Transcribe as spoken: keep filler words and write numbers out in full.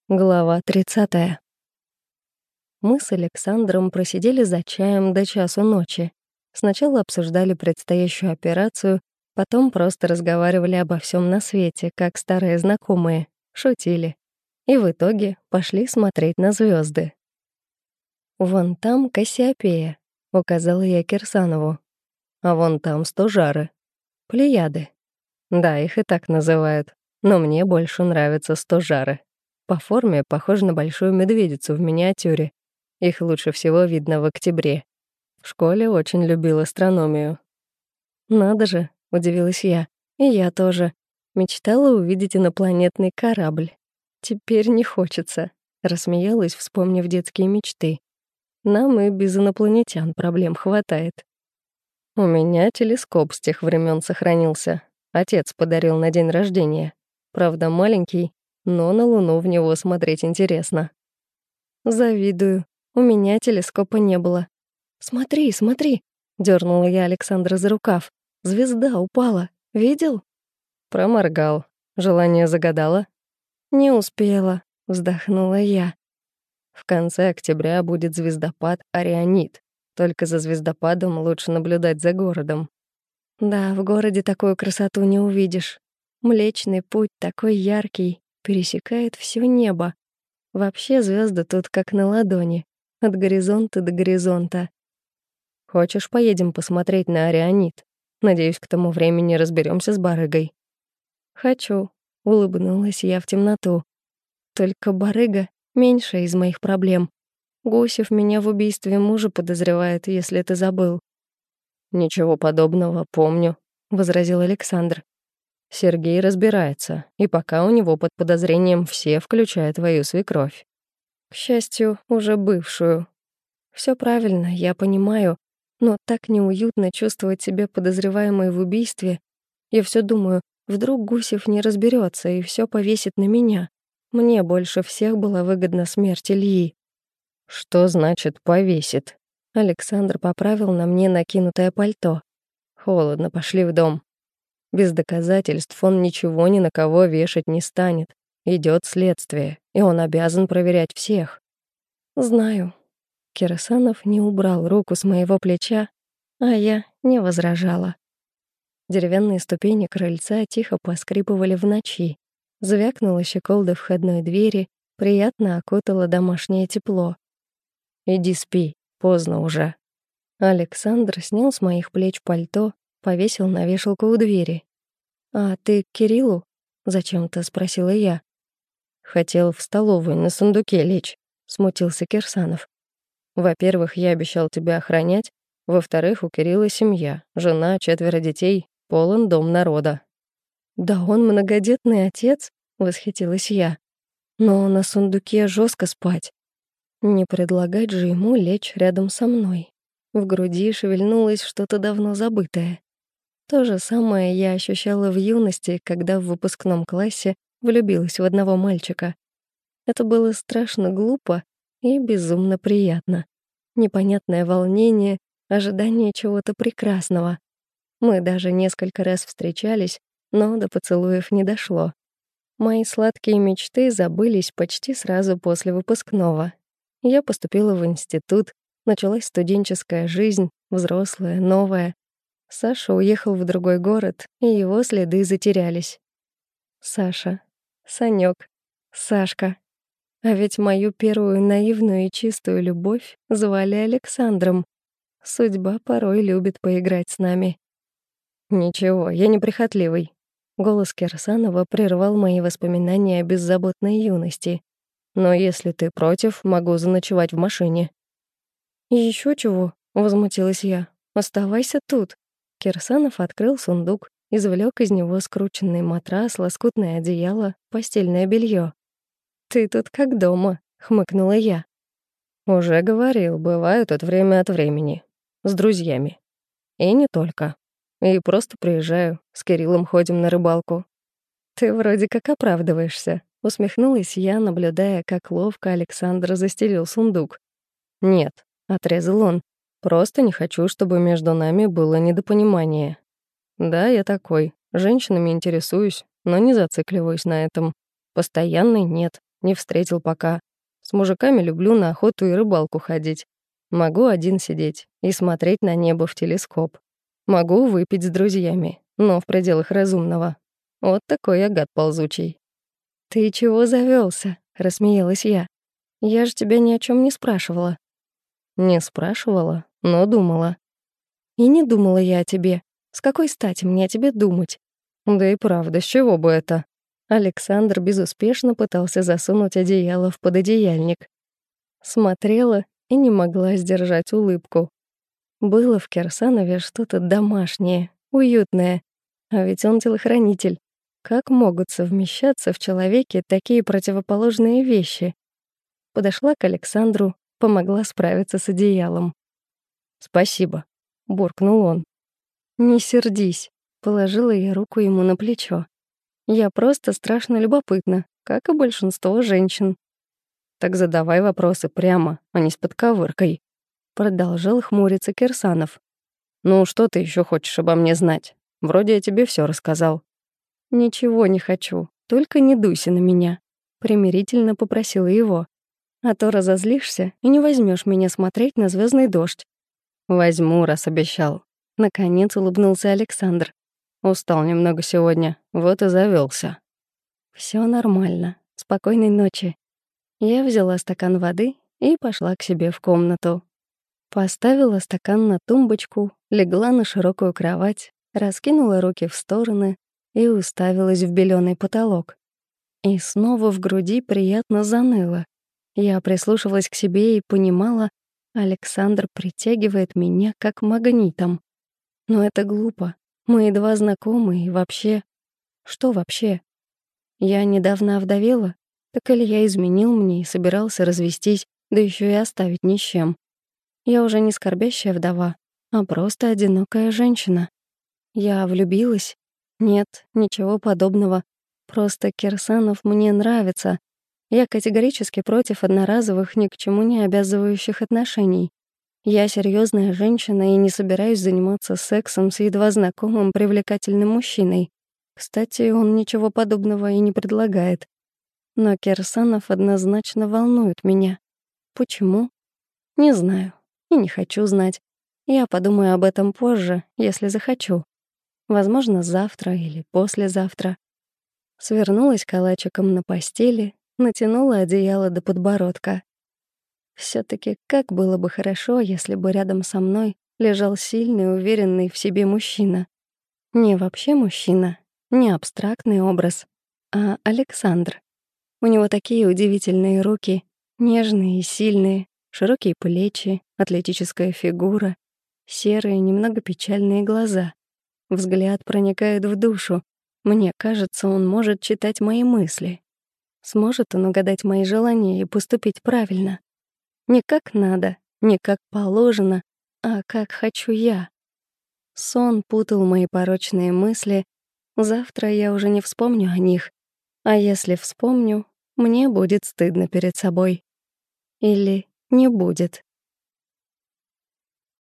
Глава тридцатая. Мы с Александром просидели за чаем до часу ночи. Сначала обсуждали предстоящую операцию, потом просто разговаривали обо всем на свете, как старые знакомые, шутили. И в итоге пошли смотреть на звезды. «Вон там Кассиопея», — указала я Кирсанову. «А вон там Стожары. Плеяды. Да, их и так называют, но мне больше нравятся Стожары. По форме похожи на большую медведицу в миниатюре. Их лучше всего видно в октябре. В школе очень любил астрономию». «Надо же», — удивилась я. «И я тоже. Мечтала увидеть инопланетный корабль. Теперь не хочется», — рассмеялась, вспомнив детские мечты. «Нам и без инопланетян проблем хватает». «У меня телескоп с тех времен сохранился. Отец подарил на день рождения. Правда, маленький, но на Луну в него смотреть интересно». «Завидую. У меня телескопа не было». «Смотри, смотри!» — дернула я Александра за рукав. «Звезда упала. Видел?» Проморгал. Желание загадала? «Не успела», — вздохнула я. В конце октября будет звездопад Орионид. Только за звездопадом лучше наблюдать за городом. Да, в городе такую красоту не увидишь. Млечный путь такой яркий, пересекает все небо. Вообще звезды тут как на ладони, от горизонта до горизонта. Хочешь, поедем посмотреть на Орионид? Надеюсь, к тому времени разберемся с барыгой. Хочу, улыбнулась я в темноту. Только барыга — меньшая из моих проблем. Гусев меня в убийстве мужа подозревает, если ты забыл. «Ничего подобного, помню», — возразил Александр. «Сергей разбирается, и пока у него под подозрением все, включая твою свекровь. К счастью, уже бывшую. Все правильно, я понимаю, но так неуютно чувствовать себя подозреваемой в убийстве. Я все думаю, вдруг Гусев не разберется и все повесит на меня. Мне больше всех была выгодна смерть Ильи». «Что значит «повесит»?» Александр поправил на мне накинутое пальто. «Холодно, пошли в дом». Без доказательств он ничего ни на кого вешать не станет. Идет следствие, и он обязан проверять всех. «Знаю». Кирсанов не убрал руку с моего плеча, а я не возражала. Деревянные ступени крыльца тихо поскрипывали в ночи. Звякнула щеколда входной двери, приятно окутало домашнее тепло. «Иди спи, поздно уже». Александр снял с моих плеч пальто, повесил на вешалку у двери. «А ты к Кириллу?» — зачем-то спросила я. «Хотел в столовой на сундуке лечь», — смутился Кирсанов. «Во-первых, я обещал тебя охранять. Во-вторых, у Кирилла семья, жена, четверо детей, полон дом народа». «Да он многодетный отец», — восхитилась я. «Но на сундуке жестко спать. Не предлагать же ему лечь рядом со мной». В груди шевельнулось что-то давно забытое. То же самое я ощущала в юности, когда в выпускном классе влюбилась в одного мальчика. Это было страшно глупо и безумно приятно. Непонятное волнение, ожидание чего-то прекрасного. Мы даже несколько раз встречались, но до поцелуев не дошло. Мои сладкие мечты забылись почти сразу после выпускного. Я поступила в институт, началась студенческая жизнь, взрослая, новая. Саша уехал в другой город, и его следы затерялись. Саша, Санёк, Сашка. А ведь мою первую наивную и чистую любовь звали Александром. Судьба порой любит поиграть с нами. «Ничего, я неприхотливый». Голос Кирсанова прервал мои воспоминания о беззаботной юности. «Но если ты против, могу заночевать в машине». «Ещё чего?» — возмутилась я. «Оставайся тут». Кирсанов открыл сундук, извлек из него скрученный матрас, лоскутное одеяло, постельное белье. «Ты тут как дома», — хмыкнула я. «Уже говорил, бываю тут время от времени. С друзьями. И не только. И просто приезжаю, с Кириллом ходим на рыбалку». «Ты вроде как оправдываешься», — усмехнулась я, наблюдая, как ловко Александр застелил сундук. «Нет», — отрезал он. «Просто не хочу, чтобы между нами было недопонимание. Да, я такой. Женщинами интересуюсь, но не зацикливаюсь на этом. Постоянной нет. не встретил пока. С мужиками люблю на охоту и рыбалку ходить. Могу один сидеть и смотреть на небо в телескоп. Могу выпить с друзьями, но в пределах разумного. Вот такой я гад ползучий». «Ты чего завелся? Рассмеялась я. «Я же тебя ни о чем не спрашивала». «Не спрашивала, но думала». «И не думала я о тебе. С какой стати мне о тебе думать?» «Да и правда, с чего бы это?» Александр безуспешно пытался засунуть одеяло в пододеяльник. Смотрела и не могла сдержать улыбку. Было в Кирсанове что-то домашнее, уютное. А ведь он телохранитель. Как могут совмещаться в человеке такие противоположные вещи? Подошла к Александру, помогла справиться с одеялом. «Спасибо», — буркнул он. «Не сердись», — положила я руку ему на плечо. «Я просто страшно любопытна, как и большинство женщин». «Так задавай вопросы прямо, а не с подковыркой», — продолжал хмуриться Кирсанов. «Ну, что ты еще хочешь обо мне знать? Вроде я тебе все рассказал». «Ничего не хочу, только не дуйся на меня», — примирительно попросила его. «А то разозлишься и не возьмешь меня смотреть на звездный дождь». «Возьму, раз обещал». Наконец улыбнулся Александр. «Устал немного сегодня, вот и завелся. Все нормально. Спокойной ночи». Я взяла стакан воды и пошла к себе в комнату. Поставила стакан на тумбочку, легла на широкую кровать, раскинула руки в стороны и уставилась в белёный потолок. И снова в груди приятно заныло. Я прислушивалась к себе и понимала, Александр притягивает меня как магнитом. Но это глупо. Мы едва знакомы и вообще... Что вообще? Я недавно овдовела? Так Илья изменил мне и собирался развестись, да еще и оставить ни с чем. Я уже не скорбящая вдова, а просто одинокая женщина. Я влюбилась? Нет, ничего подобного. Просто Кирсанов мне нравится. Я категорически против одноразовых, ни к чему не обязывающих отношений. Я серьезная женщина и не собираюсь заниматься сексом с едва знакомым привлекательным мужчиной. Кстати, он ничего подобного и не предлагает. Но Кирсанов однозначно волнует меня. Почему? Не знаю. И не хочу знать. Я подумаю об этом позже, если захочу. Возможно, завтра или послезавтра. Свернулась калачиком на постели, натянула одеяло до подбородка. Всё-таки как было бы хорошо, если бы рядом со мной лежал сильный, уверенный в себе мужчина. Не вообще мужчина, не абстрактный образ, а Александр. У него такие удивительные руки, нежные и сильные, широкие плечи, атлетическая фигура, серые, немного печальные глаза. Взгляд проникает в душу. Мне кажется, он может читать мои мысли. Сможет он угадать мои желания и поступить правильно. Не как надо, не как положено, а как хочу я. Сон путал мои порочные мысли. Завтра я уже не вспомню о них. А если вспомню, мне будет стыдно перед собой. Или не будет.